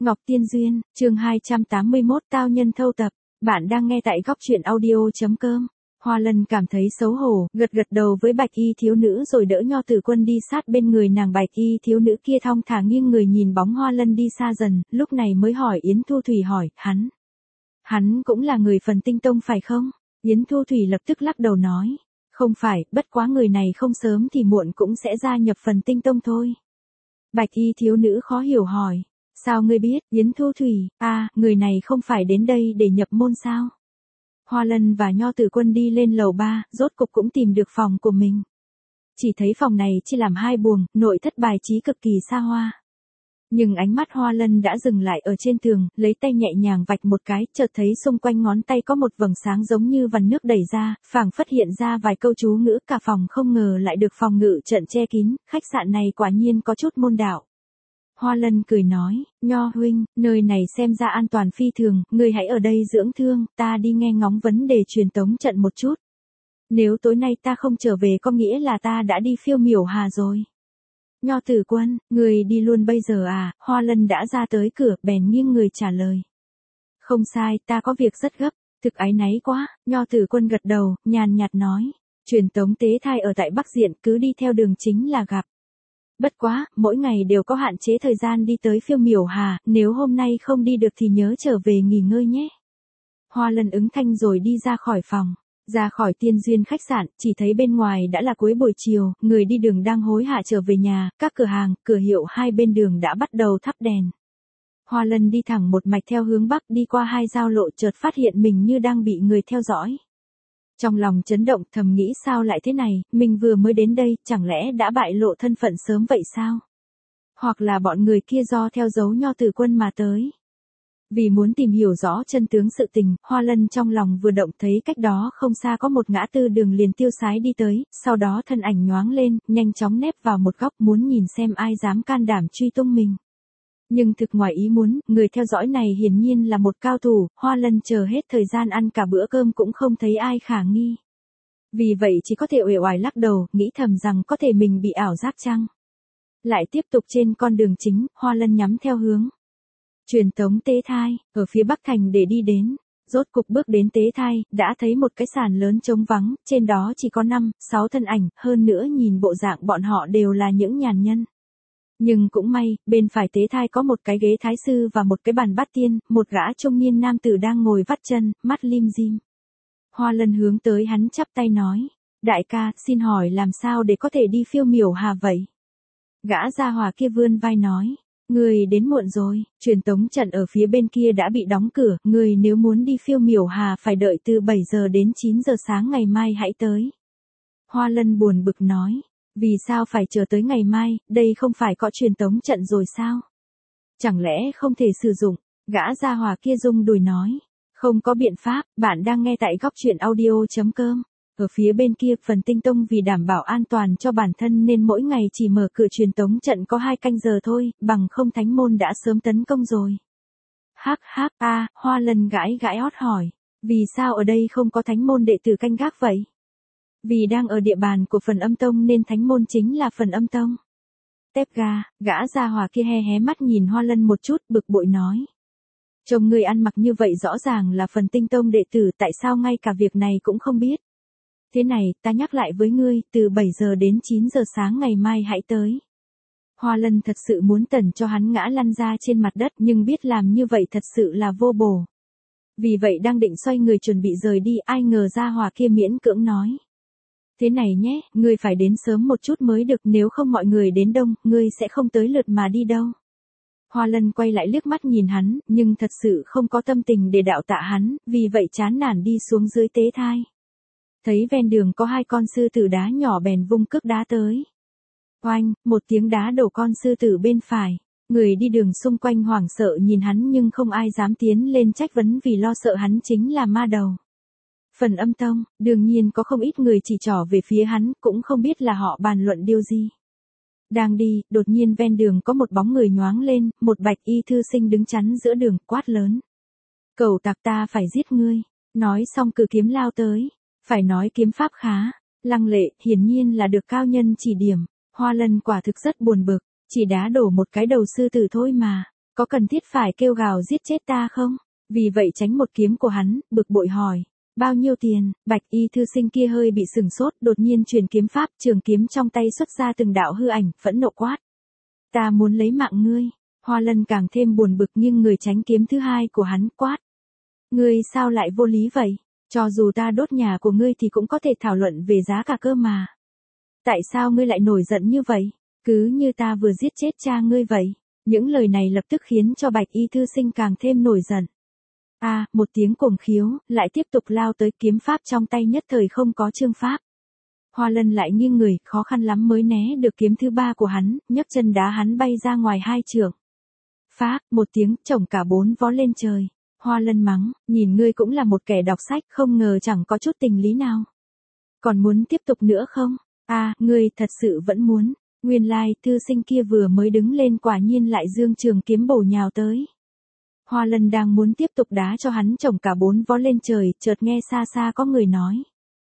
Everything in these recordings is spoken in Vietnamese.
Ngọc Tiên Duyên, chương 281 Tao nhân thâu tập. Bạn đang nghe tại góc truyện audio.com. Hoa Lân cảm thấy xấu hổ, gật đầu với bạch y thiếu nữ rồi đỡ Nho Tử Quân đi sát bên người nàng. Bạch y thiếu nữ kia thong thả nghiêng người nhìn bóng Hoa Lân đi xa dần, lúc này mới hỏi Yến Thu Thủy hỏi, hắn cũng là người Phần Tinh Tông phải không? Yến Thu Thủy lập tức lắc đầu nói, không phải, bất quá người này không sớm thì muộn cũng sẽ gia nhập Phần Tinh Tông thôi. Bạch y thiếu nữ khó hiểu hỏi, sao ngươi biết? Yến Thu Thủy, người này không phải đến đây để nhập môn sao? Hoa Lân và Nho Tử Quân đi lên lầu 3, rốt cục cũng tìm được phòng của mình. Chỉ thấy phòng này chia làm hai buồng, nội thất bài trí cực kỳ xa hoa. Nhưng ánh mắt Hoa Lân đã dừng lại ở trên tường, lấy tay nhẹ nhàng vạch một cái, chợt thấy xung quanh ngón tay có một vầng sáng giống như vằn nước đẩy ra, phảng phất hiện ra vài câu chú ngữ. Cả phòng không ngờ lại được phòng ngự trận che kín, khách sạn này quả nhiên có chút môn đạo. Hoa Lân cười nói, Nho huynh, nơi này xem ra an toàn phi thường, ngươi hãy ở đây dưỡng thương, ta đi nghe ngóng vấn đề truyền tống trận một chút. Nếu tối nay ta không trở về có nghĩa là ta đã đi Phiêu Miểu Hà rồi. Nho Tử Quân, người đi luôn bây giờ à? Hoa Lân đã ra tới cửa, bèn nghiêng người trả lời. Không sai, ta có việc rất gấp, thực áy náy quá. Nho Tử Quân gật đầu, nhàn nhạt nói, truyền tống tế thai ở tại Bắc Diện, cứ đi theo đường chính là gặp. Bất quá, mỗi ngày đều có hạn chế thời gian đi tới Phiêu Miểu Hà, nếu hôm nay không đi được thì nhớ trở về nghỉ ngơi nhé. Hoa Lân ứng thanh rồi đi ra khỏi phòng. Ra khỏi Tiên Duyên khách sạn, chỉ thấy bên ngoài đã là cuối buổi chiều, người đi đường đang hối hả trở về nhà, các cửa hàng, cửa hiệu hai bên đường đã bắt đầu thắp đèn. Hoa Lân đi thẳng một mạch theo hướng bắc, đi qua hai giao lộ, chợt phát hiện mình như đang bị người theo dõi. Trong lòng chấn động, thầm nghĩ sao lại thế này, mình vừa mới đến đây, chẳng lẽ đã bại lộ thân phận sớm vậy sao? Hoặc là bọn người kia do theo dấu Nho Tử Quân mà tới. Vì muốn tìm hiểu rõ chân tướng sự tình, Hoa Lân trong lòng vừa động thấy cách đó không xa có một ngã tư đường liền tiêu sái đi tới, sau đó thân ảnh nhoáng lên, nhanh chóng nép vào một góc muốn nhìn xem ai dám can đảm truy tung mình. Nhưng thực ngoài ý muốn, người theo dõi này hiển nhiên là một cao thủ, Hoa Lân chờ hết thời gian ăn cả bữa cơm cũng không thấy ai khả nghi. Vì vậy chỉ có thể uể oải lắc đầu, nghĩ thầm rằng có thể mình bị ảo giác chăng. Lại tiếp tục trên con đường chính, Hoa Lân nhắm theo hướng truyền tống tế thai, ở phía Bắc Thành để đi đến. Rốt cục bước đến tế thai, đã thấy một cái sàn lớn trống vắng, trên đó chỉ có 5, 6 thân ảnh, hơn nữa nhìn bộ dạng bọn họ đều là những nhàn nhân. Nhưng cũng may, bên phải tế thai có một cái ghế thái sư và một cái bàn bát tiên, một gã trung niên nam tử đang ngồi vắt chân, mắt lim dim. Hoa Lân hướng tới hắn chắp tay nói, đại ca, xin hỏi làm sao để có thể đi Phiêu Miểu Hà vậy? Gã gia hỏa kia vươn vai nói, người đến muộn rồi, truyền tống trận ở phía bên kia đã bị đóng cửa, người nếu muốn đi Phiêu Miểu Hà phải đợi từ 7 giờ đến 9 giờ sáng ngày mai hãy tới. Hoa Lân buồn bực nói, vì sao phải chờ tới ngày mai, đây không phải có truyền tống trận rồi sao? Chẳng lẽ không thể sử dụng? Gã gia hỏa kia rung đùi nói, không có biện pháp, bạn đang nghe tại góc truyện audio.com. Ở phía bên kia, Phần Tinh Tông vì đảm bảo an toàn cho bản thân nên mỗi ngày chỉ mở cửa truyền tống trận có 2 canh giờ thôi, bằng không thánh môn đã sớm tấn công rồi. Hoa Lân gãi hót hỏi, vì sao ở đây không có thánh môn đệ tử canh gác vậy? Vì đang ở địa bàn của Phần Âm Tông nên thánh môn chính là Phần Âm Tông. Tép ga, gã gia hỏa kia hé mắt nhìn Hoa Lân một chút, bực bội nói. Trông người ăn mặc như vậy rõ ràng là Phần Tinh Tông đệ tử, tại sao ngay cả việc này cũng không biết? Thế này, ta nhắc lại với ngươi, từ 7 giờ đến 9 giờ sáng ngày mai hãy tới. Hoa Lân thật sự muốn tẩn cho hắn ngã lăn ra trên mặt đất, nhưng biết làm như vậy thật sự là vô bổ. Vì vậy đang định xoay người chuẩn bị rời đi, ai ngờ gia hỏa kia miễn cưỡng nói. Thế này nhé, ngươi phải đến sớm một chút mới được, nếu không mọi người đến đông, ngươi sẽ không tới lượt mà đi đâu. Hoa Lân quay lại liếc mắt nhìn hắn, nhưng thật sự không có tâm tình để đạo tạ hắn, vì vậy chán nản đi xuống dưới tế thai. Thấy ven đường có 2 con sư tử đá nhỏ bèn vung cước đá tới. Oanh, một tiếng đá đổ con sư tử bên phải. Người đi đường xung quanh hoảng sợ nhìn hắn nhưng không ai dám tiến lên trách vấn vì lo sợ hắn chính là ma đầu. Phần Âm Tông, đương nhiên có không ít người chỉ trỏ về phía hắn, cũng không biết là họ bàn luận điều gì. Đang đi, đột nhiên ven đường có một bóng người nhoáng lên, một bạch y thư sinh đứng chắn giữa đường, quát lớn. Cẩu tặc, ta phải giết ngươi. Nói xong cử kiếm lao tới. Phải nói kiếm pháp khá lăng lệ, hiển nhiên là được cao nhân chỉ điểm. Hoa Lân quả thực rất buồn bực, chỉ đá đổ một cái đầu sư tử thôi mà. Có cần thiết phải kêu gào giết chết ta không? Vì vậy tránh một kiếm của hắn, bực bội hỏi. Bao nhiêu tiền? Bạch y thư sinh kia hơi bị sừng sốt, đột nhiên truyền kiếm pháp, trường kiếm trong tay xuất ra từng đạo hư ảnh, phẫn nộ quát. Ta muốn lấy mạng ngươi. Hoa Lân càng thêm buồn bực nhưng người tránh kiếm thứ hai của hắn quát. Ngươi sao lại vô lý vậy? Cho dù ta đốt nhà của ngươi thì cũng có thể thảo luận về giá cả cơ mà. Tại sao ngươi lại nổi giận như vậy? Cứ như ta vừa giết chết cha ngươi vậy. Những lời này lập tức khiến cho Bạch y thư sinh càng thêm nổi giận. Một tiếng cuồng khiếu, lại tiếp tục lao tới, kiếm pháp trong tay nhất thời không có chương pháp. Hoa Lân lại nghiêng người, khó khăn lắm mới né được kiếm thứ ba của hắn, nhấc chân đá hắn bay ra ngoài 2 trượng. Phá, một tiếng, chổng cả 4 vó lên trời. Hoa Lân mắng, nhìn ngươi cũng là một kẻ đọc sách, không ngờ chẳng có chút tình lý nào. Còn muốn tiếp tục nữa không? Ngươi thật sự vẫn muốn. Nguyên lai, thư sinh kia vừa mới đứng lên quả nhiên lại dương trường kiếm bổ nhào tới. Hoa Lân đang muốn tiếp tục đá cho hắn chổng cả 4 vó lên trời, chợt nghe xa xa có người nói.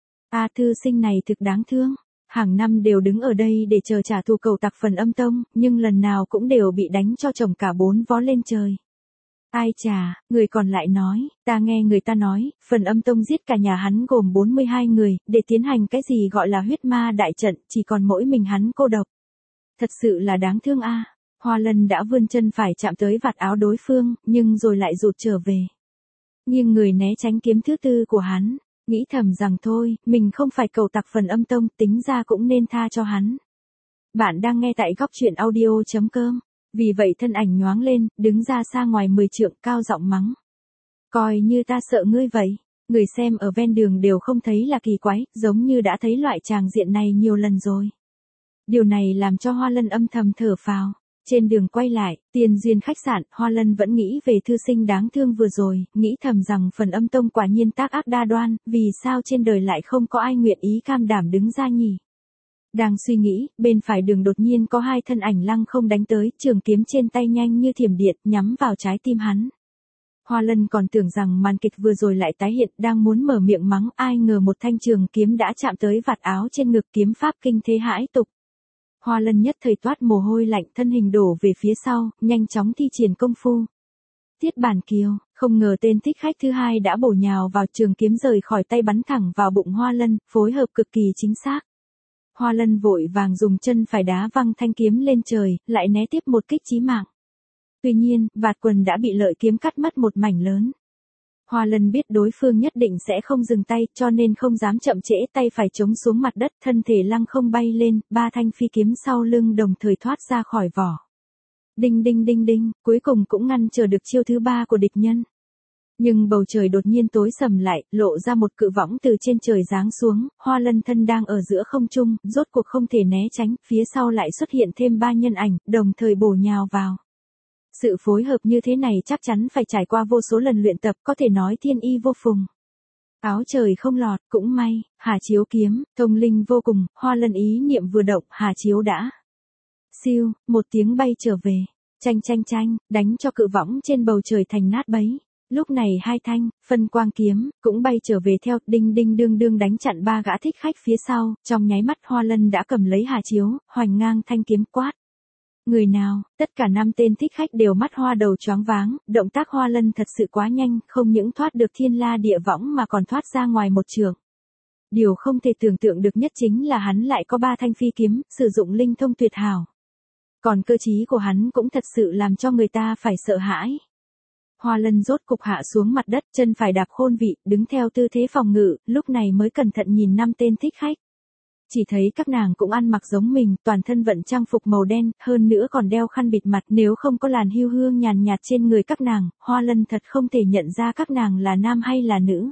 Thư sinh này thực đáng thương. Hàng năm đều đứng ở đây để chờ trả thù cẩu tặc Phần Âm Tông, nhưng lần nào cũng đều bị đánh cho chổng cả 4 vó lên trời. Ai chà, người còn lại nói, ta nghe người ta nói, Phần Âm Tông giết cả nhà hắn gồm 42 người, để tiến hành cái gì gọi là huyết ma đại trận, chỉ còn mỗi mình hắn cô độc. Thật sự là đáng thương a. Hoa Lân đã vươn chân phải chạm tới vạt áo đối phương, nhưng rồi lại rụt trở về. Nhưng người né tránh kiếm thứ tư của hắn, nghĩ thầm rằng thôi, mình không phải cẩu tặc Phần Âm Tông, tính ra cũng nên tha cho hắn. Bạn đang nghe tại góc truyện audio.com. Vì vậy thân ảnh nhoáng lên, đứng ra xa ngoài 10 trượng, cao giọng mắng. Coi như ta sợ ngươi vậy. Người xem ở ven đường đều không thấy là kỳ quái, giống như đã thấy loại tràng diện này nhiều lần rồi. Điều này làm cho Hoa Lân âm thầm thở phào. Trên đường quay lại, Tiền Duyên khách sạn, Hoa Lân vẫn nghĩ về thư sinh đáng thương vừa rồi, nghĩ thầm rằng Phần Âm Tông quả nhiên tác ác đa đoan, vì sao trên đời lại không có ai nguyện ý cam đảm đứng ra nhỉ? Đang suy nghĩ, bên phải đường đột nhiên có 2 thân ảnh lăng không đánh tới, trường kiếm trên tay nhanh như thiểm điện, nhắm vào trái tim hắn. Hoa Lân còn tưởng rằng màn kịch vừa rồi lại tái hiện, đang muốn mở miệng mắng, ai ngờ một thanh trường kiếm đã chạm tới vạt áo trên ngực, kiếm pháp kinh thế hãi tục. Hoa Lân nhất thời toát mồ hôi lạnh, thân hình đổ về phía sau, nhanh chóng thi triển công phu. Tiết Bản Kiều, không ngờ tên thích khách thứ hai đã bổ nhào vào, trường kiếm rời khỏi tay bắn thẳng vào bụng Hoa Lân, phối hợp cực kỳ chính xác. Hoa Lân vội vàng dùng chân phải đá văng thanh kiếm lên trời, lại né tiếp một kích chí mạng. Tuy nhiên, vạt quần đã bị lợi kiếm cắt mất một mảnh lớn. Hoa Lân biết đối phương nhất định sẽ không dừng tay, cho nên không dám chậm trễ, tay phải chống xuống mặt đất, thân thể lăng không bay lên, 3 thanh phi kiếm sau lưng đồng thời thoát ra khỏi vỏ. Đinh đinh đinh đinh, cuối cùng cũng ngăn trở được chiêu thứ 3 của địch nhân. Nhưng bầu trời đột nhiên tối sầm lại, lộ ra một cự võng từ trên trời giáng xuống, Hoa Lân thân đang ở giữa không trung, rốt cuộc không thể né tránh, phía sau lại xuất hiện thêm 3 nhân ảnh, đồng thời bổ nhào vào. Sự phối hợp như thế này chắc chắn phải trải qua vô số lần luyện tập, có thể nói thiên y vô phùng. Áo trời không lọt, cũng may, Hà Chiếu kiếm, thông linh vô cùng, Hoa Lân ý niệm vừa động, Hà Chiếu đã. Siêu, một tiếng bay trở về, chanh chanh chanh, đánh cho cự võng trên bầu trời thành nát bấy. Lúc này 2 thanh, phân quang kiếm, cũng bay trở về theo, đinh đinh đương đương đánh chặn 3 gã thích khách phía sau, trong nháy mắt Hoa Lân đã cầm lấy Hà Chiếu, hoành ngang thanh kiếm quát. Người nào, tất cả 5 tên thích khách đều mắt hoa đầu choáng váng, động tác Hoa Lân thật sự quá nhanh, không những thoát được thiên la địa võng mà còn thoát ra ngoài một trường. Điều không thể tưởng tượng được nhất chính là hắn lại có 3 thanh phi kiếm, sử dụng linh thông tuyệt hảo. Còn cơ trí của hắn cũng thật sự làm cho người ta phải sợ hãi. Hoa Lân rốt cục hạ xuống mặt đất, chân phải đạp khôn vị, đứng theo tư thế phòng ngự, lúc này mới cẩn thận nhìn 5 tên thích khách. Chỉ thấy các nàng cũng ăn mặc giống mình, toàn thân vận trang phục màu đen, hơn nữa còn đeo khăn bịt mặt, nếu không có làn hưu hương nhàn nhạt trên người các nàng, Hoa Lân thật không thể nhận ra các nàng là nam hay là nữ.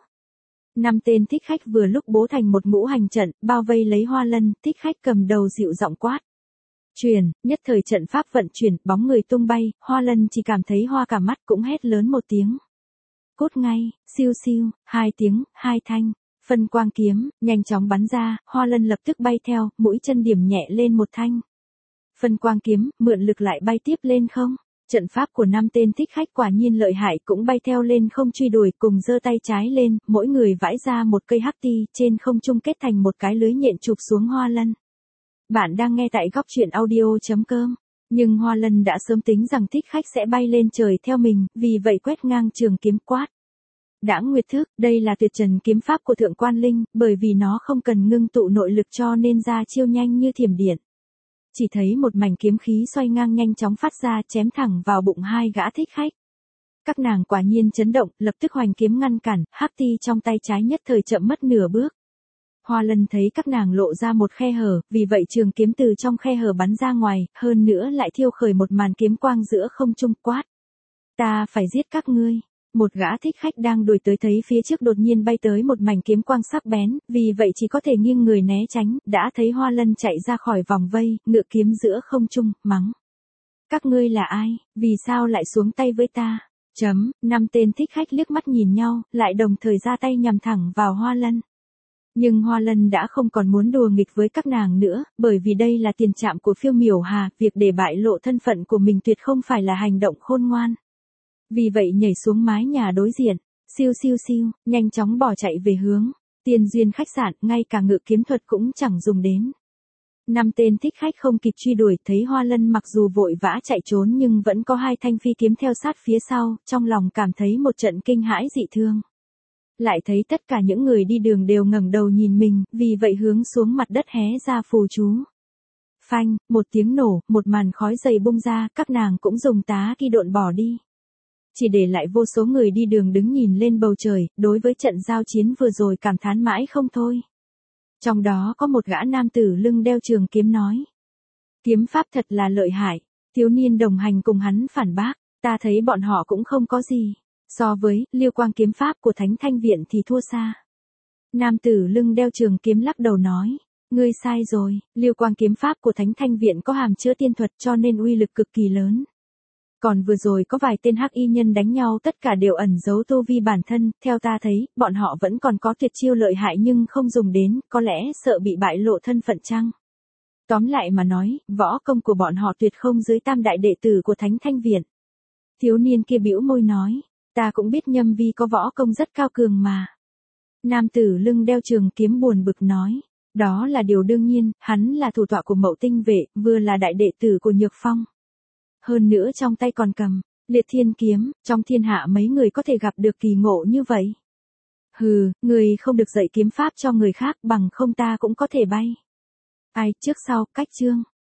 5 tên thích khách vừa lúc bố thành một ngũ hành trận, bao vây lấy Hoa Lân, thích khách cầm đầu dịu giọng quát. Truyền, nhất thời trận pháp vận chuyển, bóng người tung bay, Hoa Lân chỉ cảm thấy hoa cả mắt, cũng hét lớn một tiếng. Cốt ngay, siêu siêu, 2 tiếng, 2 thanh, phân quang kiếm, nhanh chóng bắn ra, Hoa Lân lập tức bay theo, mũi chân điểm nhẹ lên một thanh. Phân quang kiếm, mượn lực lại bay tiếp lên không. Trận pháp của 5 tên thích khách quả nhiên lợi hại, cũng bay theo lên không truy đuổi, cùng giơ tay trái lên, mỗi người vãi ra một cây hắc ti, trên không trung kết thành một cái lưới nhện chụp xuống Hoa Lân. Bạn đang nghe tại góc truyện audio.com. Nhưng Hoa Lân đã sớm tính rằng thích khách sẽ bay lên trời theo mình, vì vậy quét ngang trường kiếm quát. Đãng Nguyệt Thức, đây là tuyệt trần kiếm pháp của Thượng Quan Linh, bởi vì nó không cần ngưng tụ nội lực cho nên ra chiêu nhanh như thiểm điện. Chỉ thấy một mảnh kiếm khí xoay ngang nhanh chóng phát ra chém thẳng vào bụng hai gã thích khách. Các nàng quả nhiên chấn động, lập tức hoành kiếm ngăn cản, hắc ti trong tay trái nhất thời chậm mất nửa bước. Hoa Lân thấy các nàng lộ ra một khe hở, vì vậy trường kiếm từ trong khe hở bắn ra ngoài, hơn nữa lại thiêu khởi một màn kiếm quang giữa không trung quát. Ta phải giết các ngươi. Một gã thích khách đang đuổi tới thấy phía trước đột nhiên bay tới một mảnh kiếm quang sắc bén, vì vậy chỉ có thể nghiêng người né tránh, đã thấy Hoa Lân chạy ra khỏi vòng vây, ngự kiếm giữa không trung, mắng. Các ngươi là ai, vì sao lại xuống tay với ta? Năm tên thích khách liếc mắt nhìn nhau, lại đồng thời ra tay nhằm thẳng vào Hoa Lân. Nhưng Hoa Lân đã không còn muốn đùa nghịch với các nàng nữa, bởi vì đây là tiền trạm của Phiêu Miểu Hà, việc để bại lộ thân phận của mình tuyệt không phải là hành động khôn ngoan. Vì vậy nhảy xuống mái nhà đối diện, siêu siêu siêu, nhanh chóng bỏ chạy về hướng Tiên Duyên khách sạn, ngay cả ngự kiếm thuật cũng chẳng dùng đến. 5 tên thích khách không kịp truy đuổi, thấy Hoa Lân mặc dù vội vã chạy trốn nhưng vẫn có 2 thanh phi kiếm theo sát phía sau, trong lòng cảm thấy một trận kinh hãi dị thương. Lại thấy tất cả những người đi đường đều ngẩng đầu nhìn mình, vì vậy hướng xuống mặt đất hé ra phù chú. Phanh, một tiếng nổ, một màn khói dày bung ra, các nàng cũng dùng tá kỳ độn bỏ đi. Chỉ để lại vô số người đi đường đứng nhìn lên bầu trời, đối với trận giao chiến vừa rồi cảm thán mãi không thôi. Trong đó có một gã nam tử lưng đeo trường kiếm nói. Kiếm pháp thật là lợi hại, thiếu niên đồng hành cùng hắn phản bác, ta thấy bọn họ cũng không có gì. So với Liêu Quang kiếm pháp của Thánh Thanh Viện thì thua xa. Nam tử lưng đeo trường kiếm lắc đầu nói. Ngươi sai rồi, Liêu Quang kiếm pháp của Thánh Thanh Viện có hàm chứa tiên thuật cho nên uy lực cực kỳ lớn. Còn vừa rồi có vài tên hắc y nhân đánh nhau tất cả đều ẩn giấu tu vi bản thân, theo ta thấy, bọn họ vẫn còn có tuyệt chiêu lợi hại nhưng không dùng đến, có lẽ sợ bị bại lộ thân phận chăng? Tóm lại mà nói, võ công của bọn họ tuyệt không dưới tam đại đệ tử của Thánh Thanh Viện. Thiếu niên kia bĩu môi nói, ta cũng biết Nhâm Vi có võ công rất cao cường mà. Nam tử lưng đeo trường kiếm buồn bực nói, đó là điều đương nhiên, hắn là thủ tọa của Mậu Tinh Vệ, vừa là đại đệ tử của Nhược Phong. Hơn nữa trong tay còn cầm Liệt Thiên kiếm, trong thiên hạ mấy người có thể gặp được kỳ ngộ như vậy. Hừ, người không được dạy kiếm pháp cho người khác, bằng không ta cũng có thể bay. Ai, trước sau, cách chương.